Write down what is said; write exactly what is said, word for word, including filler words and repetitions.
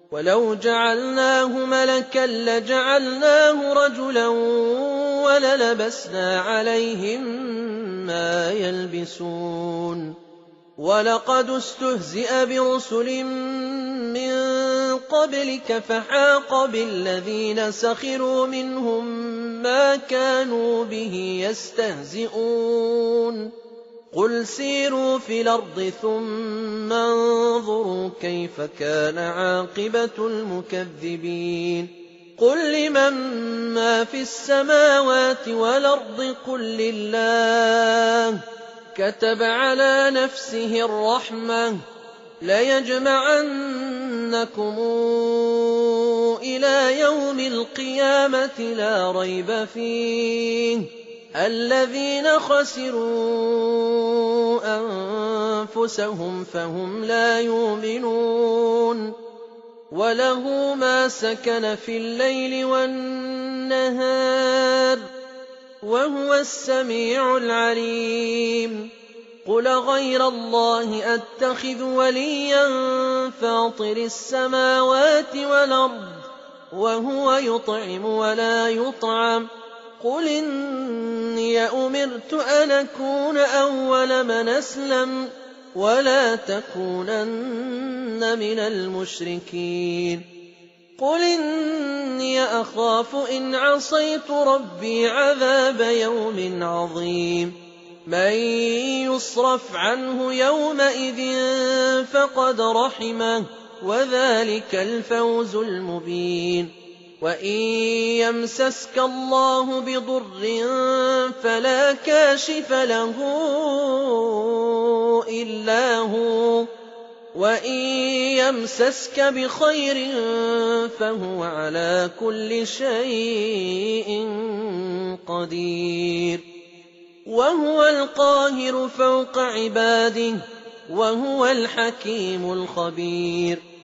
وَلَوْ جَعَلْنَاهُ مَلَكًا لَّجَعَلْنَاهُ رَجُلًا وَلَلَبَسْنَا عَلَيْهِم مَّا يَلْبِسُونَ وَلَقَدِ اسْتُهْزِئَ بِرُسُلٍ مِّن قَبْلِكَ فَحَاقَ بِالَّذِينَ سَخِرُوا مِنْهُم مَّا كَانُوا بِهِ يَسْتَهْزِئُونَ قُلْ سِيرُوا فِي الْأَرْضِ ثُمَّ انظُرُوا كَيْفَ كَانَ عَاقِبَةُ الْمُكَذِّبِينَ قُل لِّمَن مَّا فِي السَّمَاوَاتِ وَالْأَرْضِ قُل لِّلَّهِ كَتَبَ عَلَىٰ نَفْسِهِ الرَّحْمَةَ لَيَجْمَعَنَّكُمْ إِلَىٰ يَوْمِ الْقِيَامَةِ لَا رَيْبَ فِيهِ الَّذِينَ خَسِرُوا أَنفُسَهُمْ فَهُمْ لَا يُؤْمِنُونَ وَلَهُ مَا سَكَنَ فِي اللَّيْلِ وَالنَّهَارِ وَهُوَ السَّمِيعُ الْعَلِيمُ قُلْ غَيْرَ اللَّهِ أَتَّخِذُ وَلِيًّا فَاطِرِ السَّمَاوَاتِ وَالْأَرْضِ وَهُوَ يُطْعِمُ وَلَا يُطْعَمُ قُلْ إِنِّي أُمِرْتُ أَنْ أَكُونَ أَوَّلَ مَنْ أَسْلَمَ وَلَا تَكُونَنَّ مِنَ الْمُشْرِكِينَ قُلْ إِنِّي أَخَافُ إِنْ عَصَيْتُ رَبِّي عَذَابَ يَوْمٍ عَظِيمٍ مَّن يُصْرَفْ عَنْهُ يَوْمَئِذٍ فَقَدْ رَحِمَهُ وَذَٰلِكَ الْفَوْزُ الْمُبِينُ وَإِن يَمْسَسْكَ اللَّهُ بِضُرٍّ فَلَا كَاشِفَ لَهُ إِلَّا هُوَ وَإِن يَمْسَسْكَ بِخَيْرٍ فَهُوَ عَلَىٰ كُلِّ شَيْءٍ قَدِيرٌ وَهُوَ الْقَاهِرُ فَوْقَ عِبَادِهِ وَهُوَ الْحَكِيمُ الْخَبِيرُ